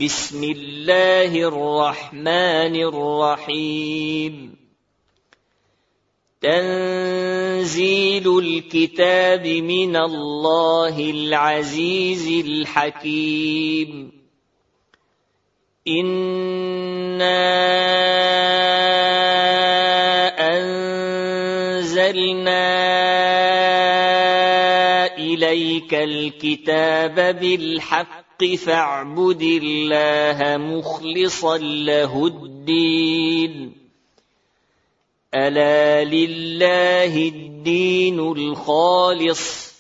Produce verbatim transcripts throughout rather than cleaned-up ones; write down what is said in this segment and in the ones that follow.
بسم الله الرحمن الرحيم تنزيل الكتاب من الله العزيز الحكيم إنا أنزلنا إليك الكتاب بالحق فاعبد الله مخلصا له الدين ألا لله الدين الخالص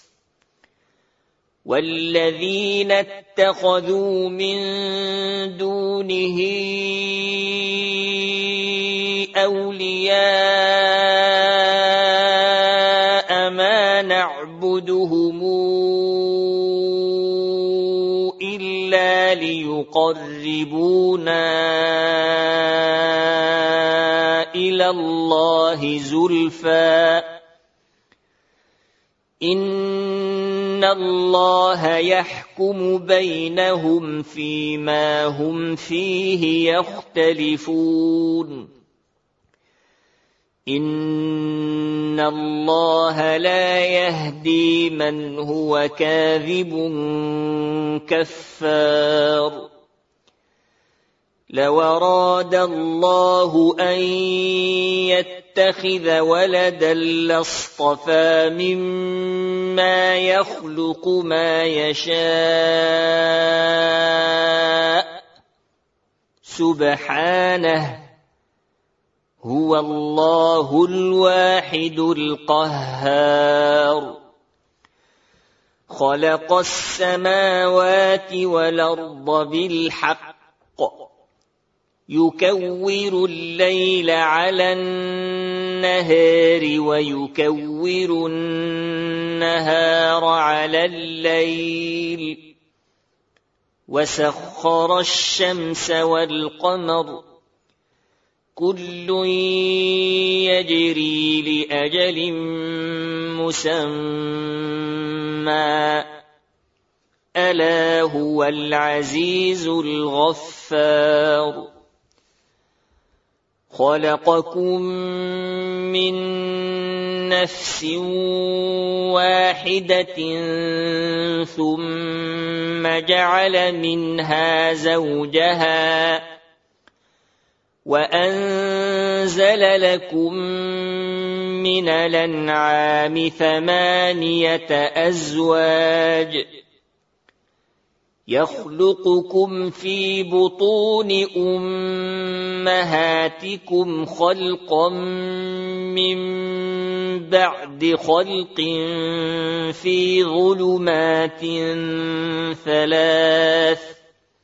والذين اتخذوا من دونه أولياء ما نعبدهم إلا ليقربونا إلى الله زلفى إن الله يحكم بينهم فيما هم فيه يختلفون إن الله لا يهدي من هو كاذب كفار لو أراد الله أن يتخذ ولدا لاصطفى مما يخلق ما يشاء سبحانه هو الله الواحد القهار خلق السماوات والأرض بالحق يكور الليل على النهار ويكور النهار على الليل وسخر الشمس والقمر كل يجري لأجل مسمى ألا هو العزيز الغفار خلقكم من نفس واحدة ثم جعل منها زوجها وأنزل لكم من الأنعام ثمانية أزواج يخلقكم في بطون أمهاتكم خلقا من بعد خلق في ظلمات ثلاث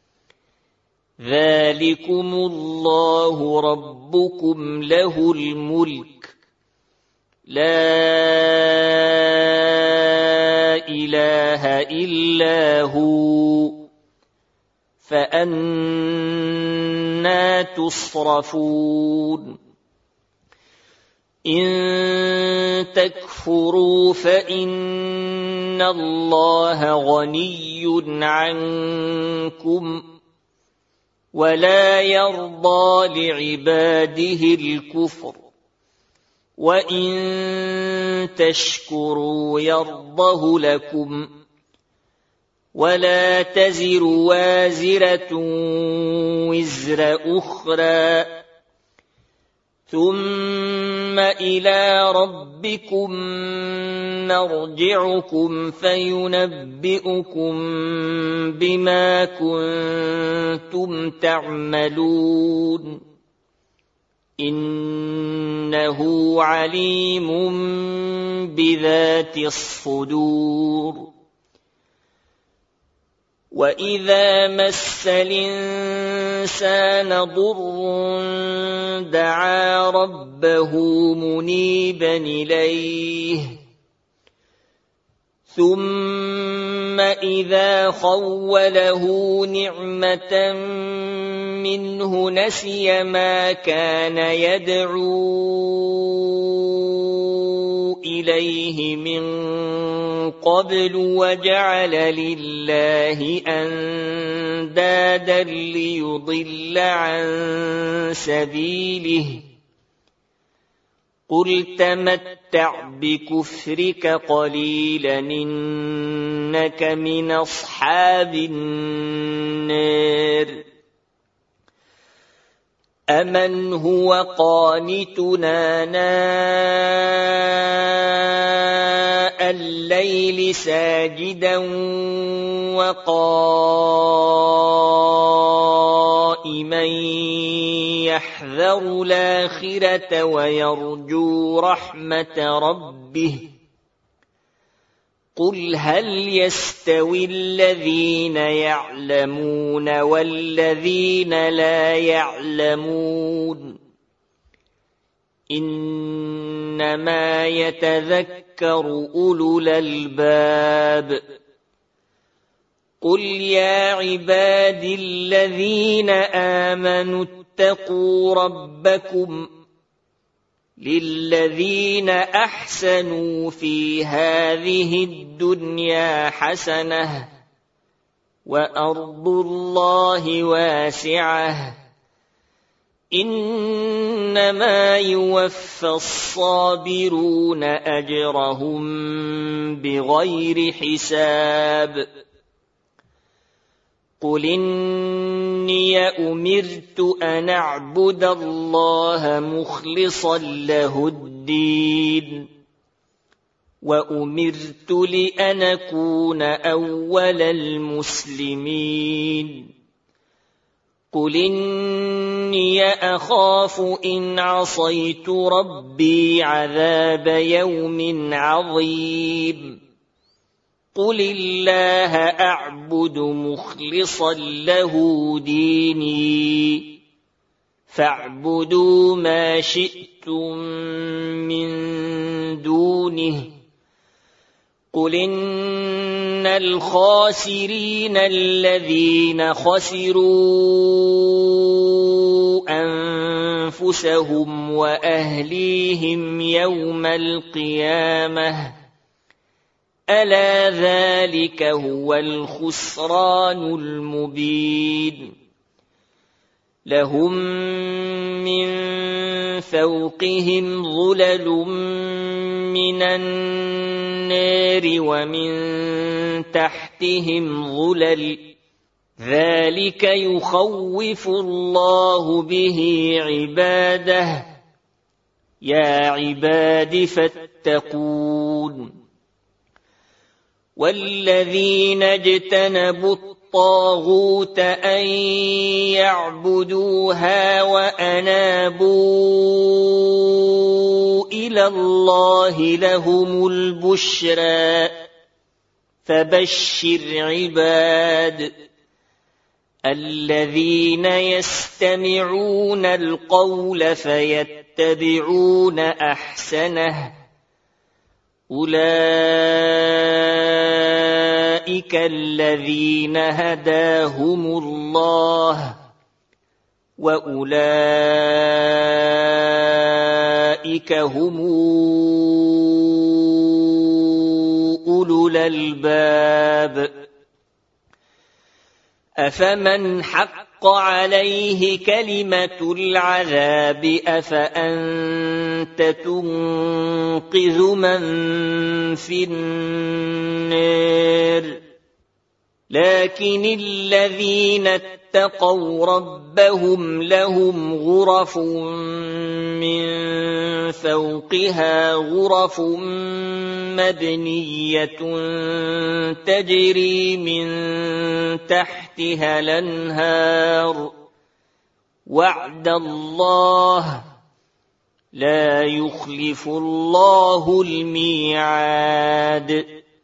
ذلكم الله ربكم له الملك لا إله إلا هو فأنى تصرفون إن تكفروا فإن الله غني عنكم ولا يرضى لعباده الكفر وإن تشكروا يرضه لكم ولا تزر وازرة وزر أخرى ثم إلى ربكم مرجعكم فينبئكم بما كنتم تعملون إنه عليم بذات الصدور وإذا مس الإنسان ضر دعا ربه منيبا إليه ثم إذا خوله نعمة منه نسي ما كان يدعو إليه من قبل وجعل لله أندادا ليضل عن سبيله قل تمتع بكفرك قليلا إنك من أصحاب النار أمن هو قانتنا ناء الليل ساجدا وقائما يحذر الآخرة ويرجو رحمة ربه قل هل يستوي الذين يعلمون والذين لا يعلمون إنما يتذكر أولو الألباب قل يا عبادي الذين آمنوا اتقوا ربكم للذين أحسنوا في هذه الدنيا حسنة وأرض الله واسعة إنما يوفى الصابرون أجرهم بغير حساب قل إني أمرت أن أعبد الله مخلصا له الدين وأمرت لأن أكون أول المسلمين قل إني أخاف إن عصيت ربي عذاب يوم عظيم قل الله أعبد مخلصا له ديني فاعبدوا ما شئتم من دونه قل إن الخاسرين الذين خسروا أنفسهم وأهليهم يوم القيامة ألا ذلك هو الخسران المبين لهم من فوقهم ظلل من النار ومن تحتهم ظلل ذلك يخوف الله به عباده يا عباد فاتقون والذين اجتنبوا الطاغوت أن يعبدوها وأنابوا إلى الله لهم البشرى فبشر عباد الذين يستمعون القول فيتبعون أحسنه أولئك الذين هداهم الله وأولئك هم أولو الألباب أفمن حق عليه كلمة العذاب أفأنت تنقذ من في النار لكن الذين اتقوا ربهم لهم غرف من فوقها غرف مبنية تجري من تحتها الأنهار وعد الله لا يخلف الله الميعاد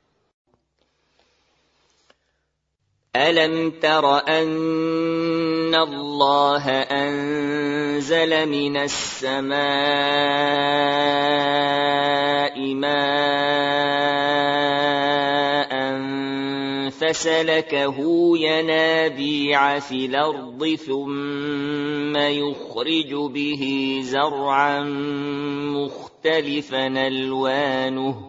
ألم تر أن الله أنزل من السماء ماء فسلكه ينابيع في الأرض ثم يخرج به زرعا مختلفا ألوانه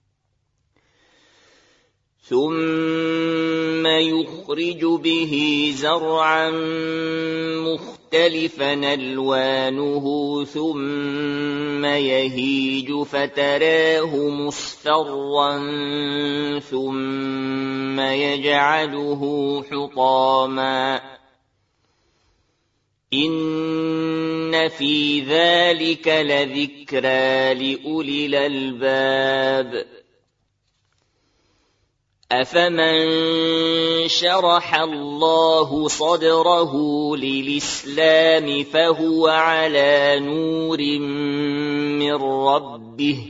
ثم يخرج به زرعا مختلفا ألوانه ثم يهيج فتراه مصفرا ثم يجعله حطاما إن في ذلك لذكرى لأولي الألباب أفمن شرح الله صدره للإسلام فهو على نور من ربه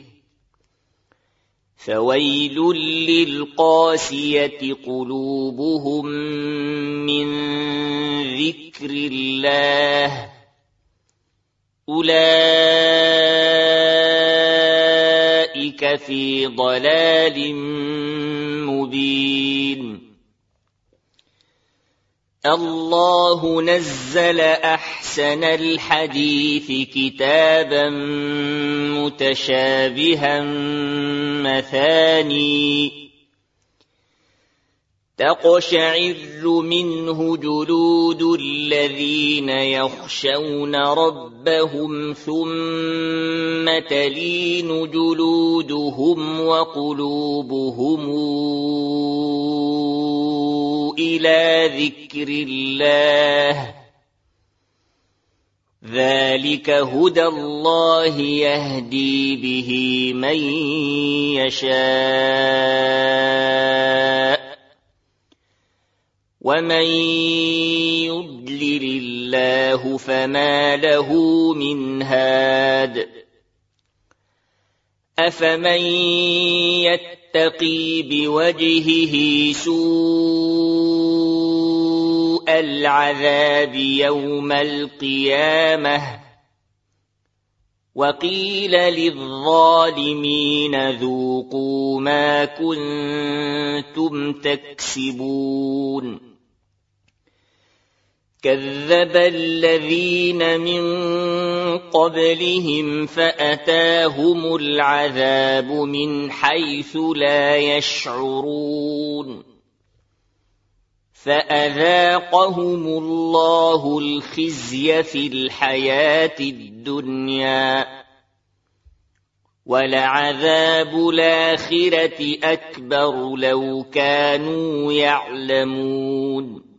فويل للقاسية قلوبهم من ذكر الله أولئك في ضلال مبين الله نزل أحسن الحديث كتابا متشابها مثاني تقشعر منه جلود الذين يخشون ربهم ثم تلين جلودهم وقلوبهم إلى ذكر الله ذلك هدى الله يهدي به من يشاء ومن يضلل الله فما له من هاد أفمن يتقي بوجهه سوء العذاب يوم القيامة وقيل للظالمين ذوقوا ما كنتم تكسبون كذب الذين من قبلهم فأتاهم العذاب من حيث لا يشعرون فأذاقهم الله الخزي في الحياة الدنيا ولعذاب الآخرة أكبر لو كانوا يعلمون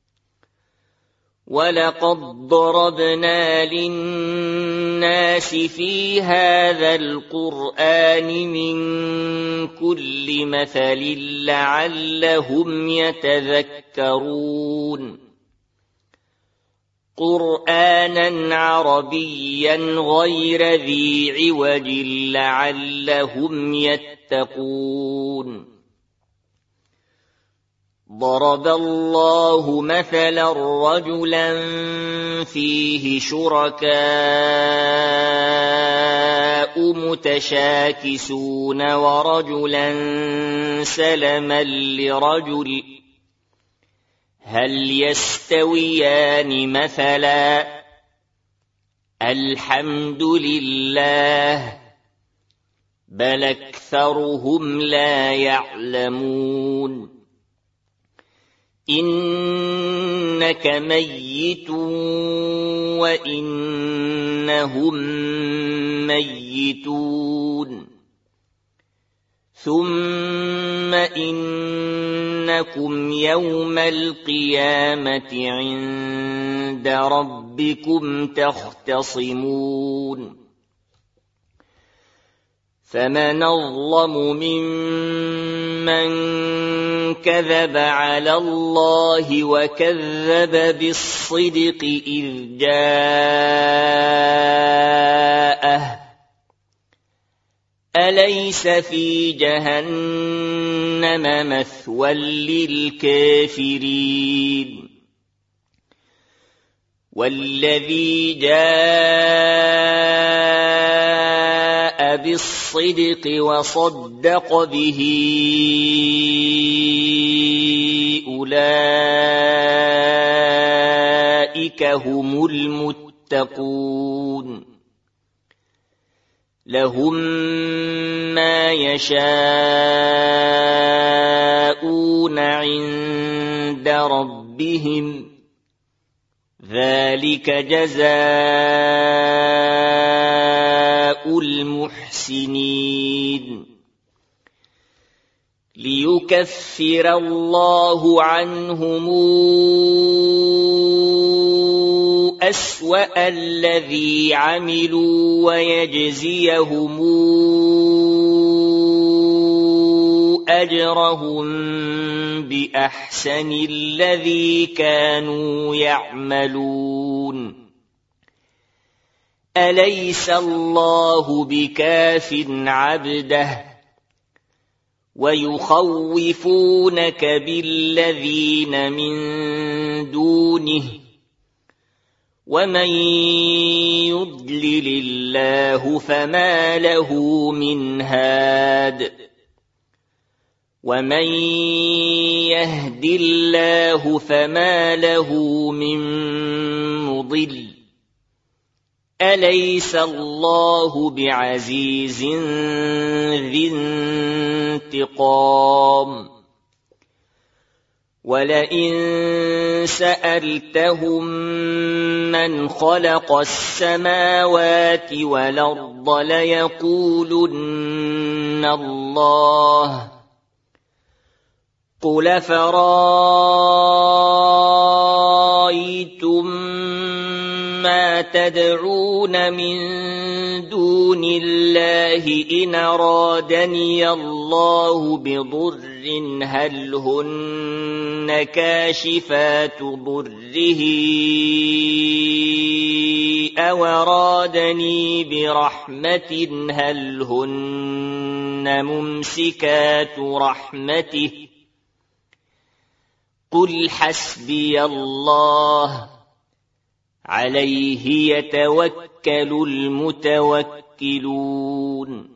ولقد ضربنا للناس في هذا القرآن من كل مثل لعلهم يتذكرون قرآنا عربيا غير ذي عوج لعلهم يتقون ضرب الله مثلا رجلا فيه شركاء متشاكسون ورجلا سلما لرجل هل يستويان مثلا الحمد لله بل أكثرهم لا يعلمون إنك ميت وإنهم ميتون ثم إنكم يوم القيامة عند ربكم تختصمون فمن أظلم ممن كذب على الله وكذب بالصدق إذ جاءه أليس في جهنم مثوى للكافرين والذي جاء بالصدق وصدق به أولئك هم المتقون لهم ما يشاءون عند ربهم ذلك جزاء المحسنين ليكفر الله عنهم أسوأ الذي عملوا ويجزيهم أجرهم بأحسن الذي كانوا يعملون أليس الله بكاف عبده ويخوفونك بالذين من دونه ومن يضلل الله فما له من هاد ومن يهد الله فما له من مضل أليس الله بعزيز ذي انتقام ولئن سألتهم من خلق السماوات والأرض ليقولن الله قل فرأيتم ما تدعون من دون الله إن أرادني الله بضر هل هن كاشفات ضره أو أرادني برحمة هل هن ممسكات رحمته قل حسبي الله عليه يتوكل المتوكلون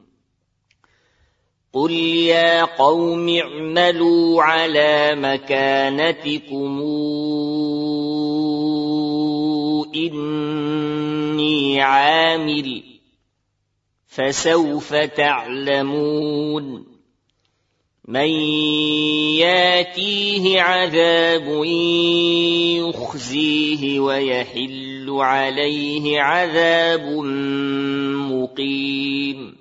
قل يا قوم اعملوا على مكانتكم إني عامل فسوف تعلمون من ياتيه عذاب يخزيه ويحل عليه عذاب مقيم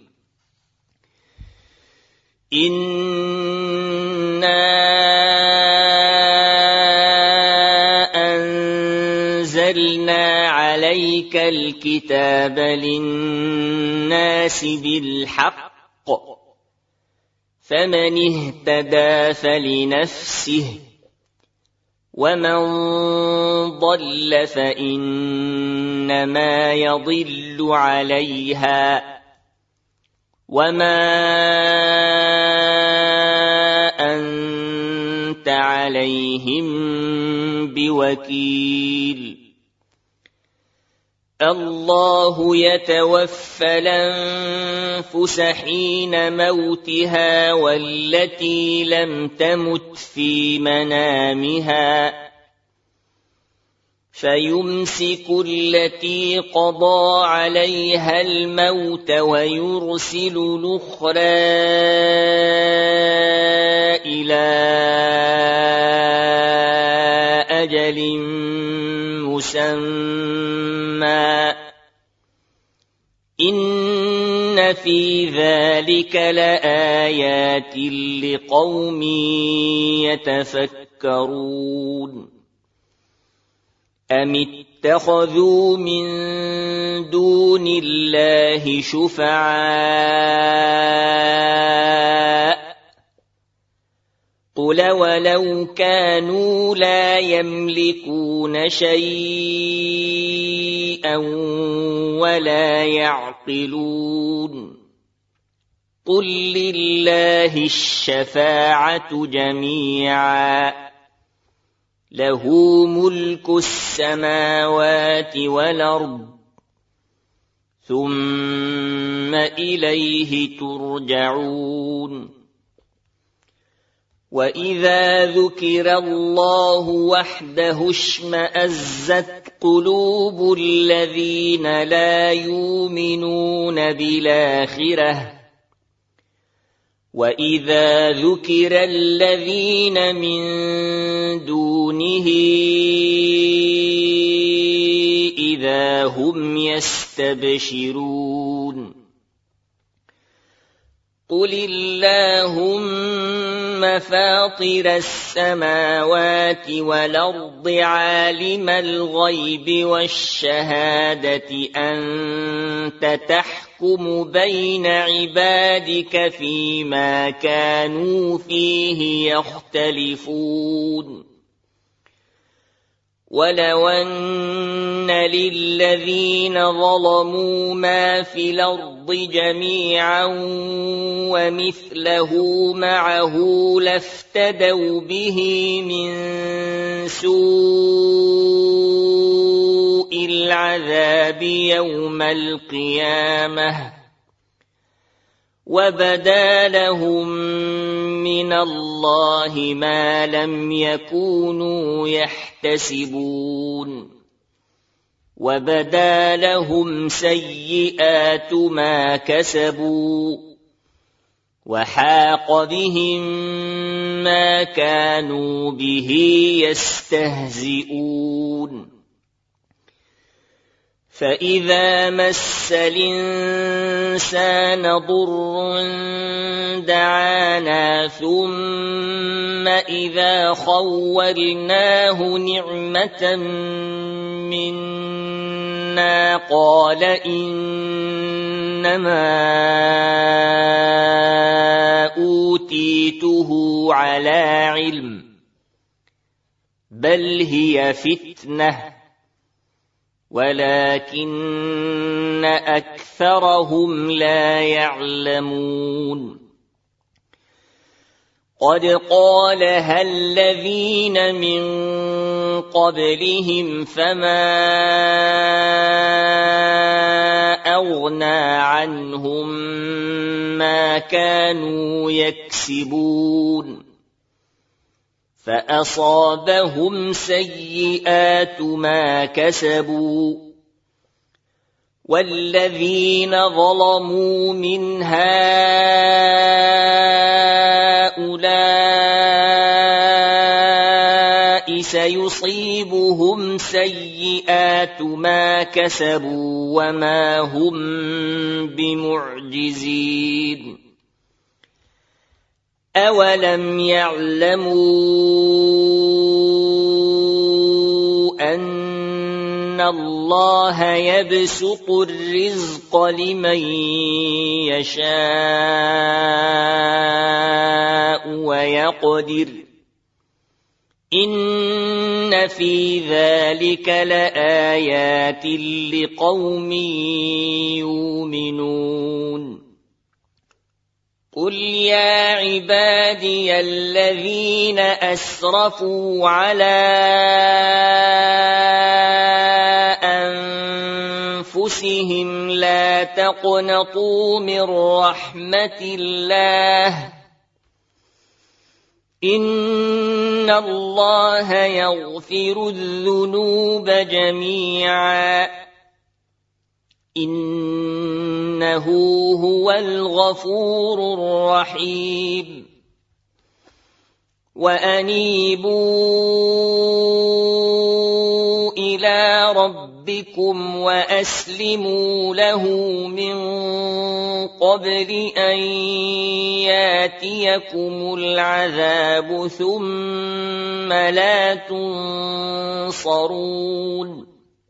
إنا أنزلنا عليك الكتاب للناس بالحق فمن اهتدى فلنفسه ومن ضل فإنما يضل عليها وما أنت عليهم بوكيل الله يتوفى الأنفس حين موتها والتي لم تمت في منامها فيمسك التي قضى عليها الموت ويرسل الأخرى إلى أجل مسمى إن في ذلك لآيات لقوم يتفكرون أم اتخذوا من دون الله شفعاء قل ولو كانوا لا يملكون شيئا ولا يعقلون قل لله الشفاعة جميعا له ملك السماوات والأرض ثم إليه ترجعون وإذا ذكر الله وحده اشمأزت قلوب الذين لا يؤمنون بالآخرة وإذا ذكر الذين من دونه إذا هم يستبشرون قل اللهم فاطر السماوات والأرض عالم الغيب والشهادة أنت تحكم بين عبادك فيما كانوا فيه يختلفون ولو أن للذين ظلموا ما في الأرض جميعا ومثله معه لافتدوا به من سوء العذاب يوم القيامة وبدا لهم من الله ما لم يكونوا يحتسبون وبدا لهم سيئات ما كسبوا وحاق بهم ما كانوا به يستهزئون فإذا مس الإنسان ضر دعانا ثم إذا خولناه نعمة منا قال إنما أوتيته على علم بل هي فتنة ولكن أكثرهم لا يعلمون قد قالها الذين من قبلهم فما أغنى عنهم ما كانوا يكسبون فأصابهم سيئات ما كسبوا والذين ظلموا من هؤلاء سيصيبهم سيئات ما كسبوا وما هم بمعجزين أولم يعلموا أن الله يبسط الرزق لمن يشاء ويقدر إن في ذلك لآيات لقوم يؤمنون قل يا عبادي الذين أسرفوا على أنفسهم لا تقنطوا من رحمة الله إن الله يغفر الذنوب جميعا إنه هو الغفور الرحيم وأنيبوا إلى ربكم وأسلموا له من قبل أن ياتيكم العذاب ثم لا تنصرون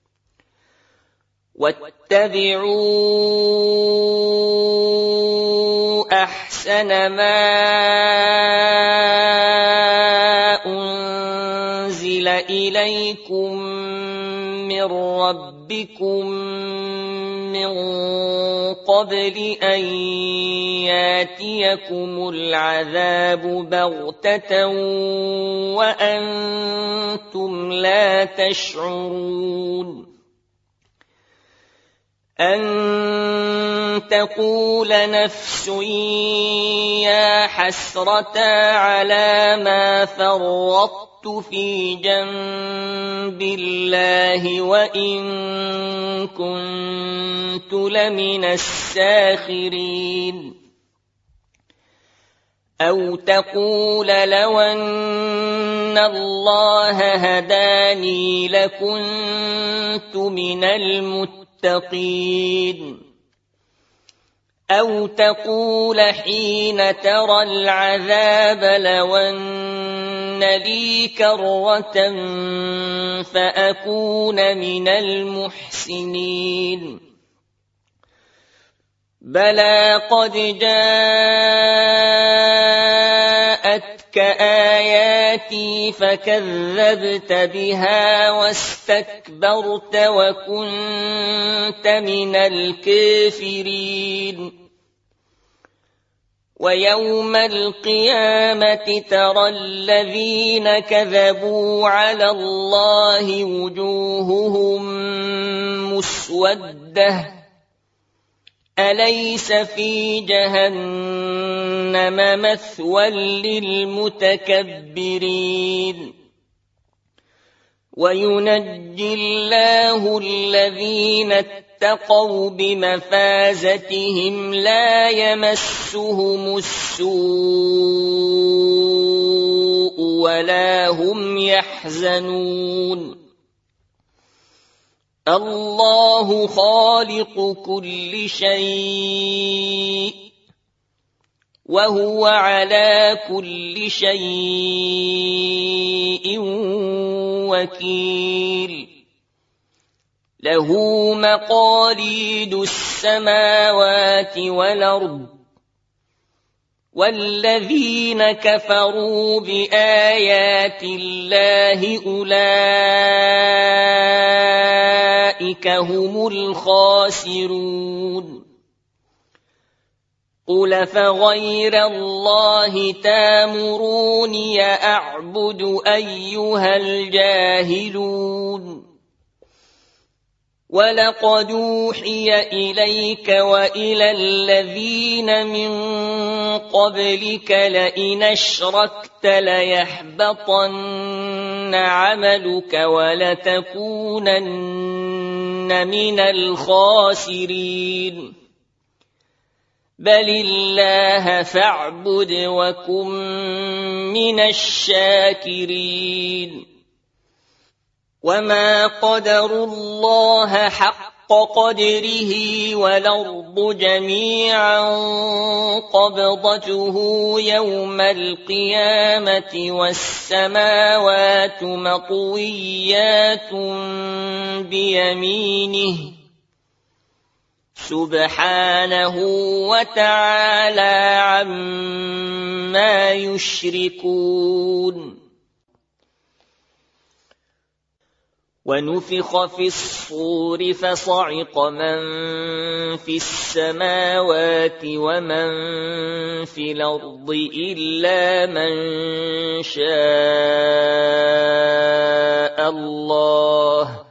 واتبعوا أحسن ما أنزل إليكم من ربكم من قبل أن ياتيكم العذاب بغتة وأنتم لا تشعرون أن تقول نفس يا حسرة على ما فرطت في جنب الله وإن كنت لمن الساخرين أو تقول لو أن الله هداني لكنت من المتقين أو تقول حين ترى العذاب لو أن لي كرة فأكون من المحسنين بلى قد جاءتك آياتي فكذبت بها واستكبرت وكنت من الكافرين ويوم القيامة ترى الذين كذبوا على الله وجوههم مسودة أليس في جهنم مثوى للمتكبرين وينجي الله الذين اتقوا بمفازتهم لا يمسهم السوء ولا هم يحزنون الله خالق كل شيء وهو على كل شيء وكيل له مقاليد السماوات والأرض والذين كفروا بآيات الله أولئك هم الخاسرون قل فغير الله تامروني أعبد أيها الجاهلون ولقد أوحي إليك وإلى الذين من قبلك لئن أشركت ليحبطن عملك ولتكونن من الخاسرين بل الله فاعبد وكن من الشاكرين وما قدروا الله حق قدره والأرض جميعا قبضته يوم القيامة والسماوات مطويات بيمينه سبحانه وتعالى عما يشركون ونفخ في الصور فصعق من في السماوات ومن في الأرض إلا من شاء الله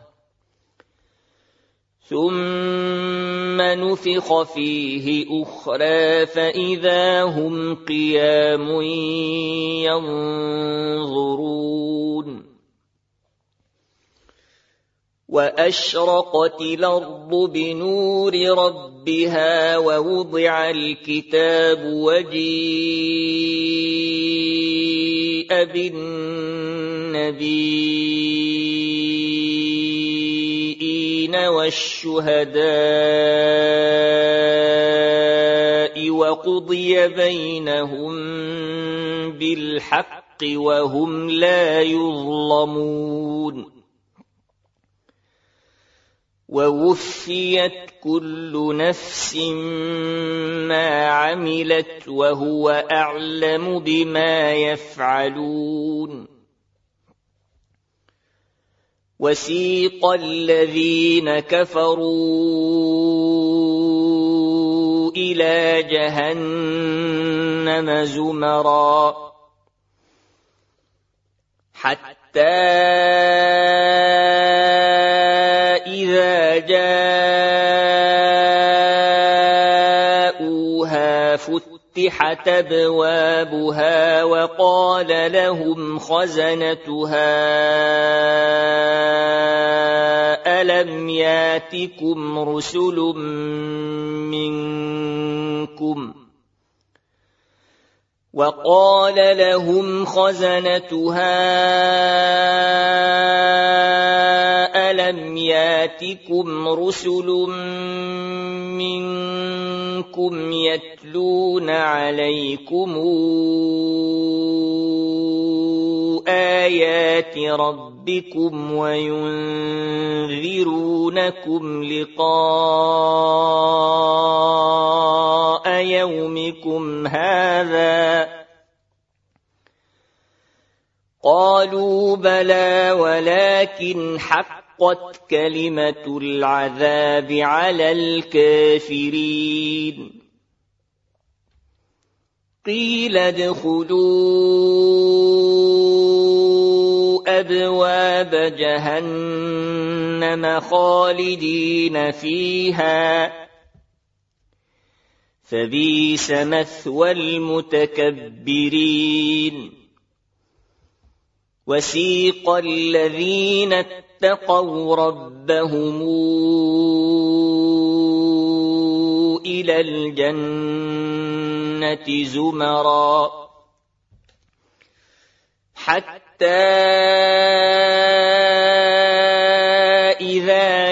ثم نفخ فيه أخرى فإذا هم قيام ينظرون وأشرقت الأرض بنور ربها ووضع الكتاب وجيء بالنبيين والشهداء وقضي بينهم بالحق وهم لا يظلمون ووفيت كل نفس ما عملت وهو أعلم بما يفعلون وسيق الذين كفروا إلى جهنم زمرا حتى إذا جاء وفتحت أبوابها وقال لهم خزنتها ألم ياتكم رسل منكم وقال لهم خزنتها ألم ياتكم رسل منكم يتلون عليكم آيات ربكم وينذرونكم لقاء يومكم هذا قالوا بلى ولكن حقت كلمة العذاب على الكافرين قيل ادخلوا أبواب جهنم خالدين فيها فبئس مثوى المتكبرين وسيق الذين اتقوا ربهم إلى الجنة زمرا حتى إذا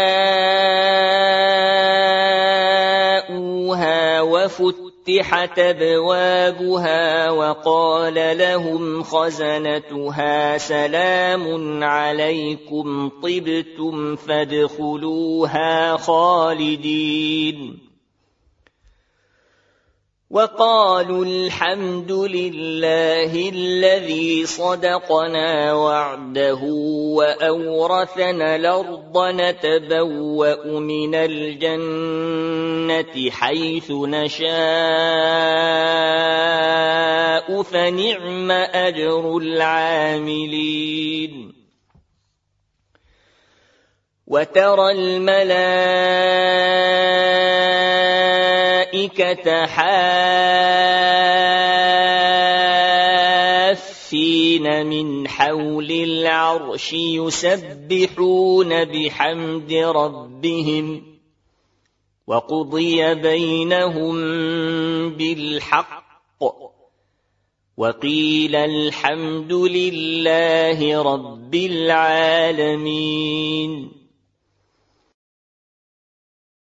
جاءوها وفتحت أبوابها وقال لهم خزنتها سلام عليكم طبتم فادخلوها خالدين وقالوا الحمد لله الذي صدقنا وعده وأورثنا الأرض نتبوأ من الجنة حيث نشاء فنعم أجر العاملين وترى الملائكة حافين من حول العرش يسبحون بحمد ربهم وقضي بينهم بالحق وقيل الحمد لله رب العالمين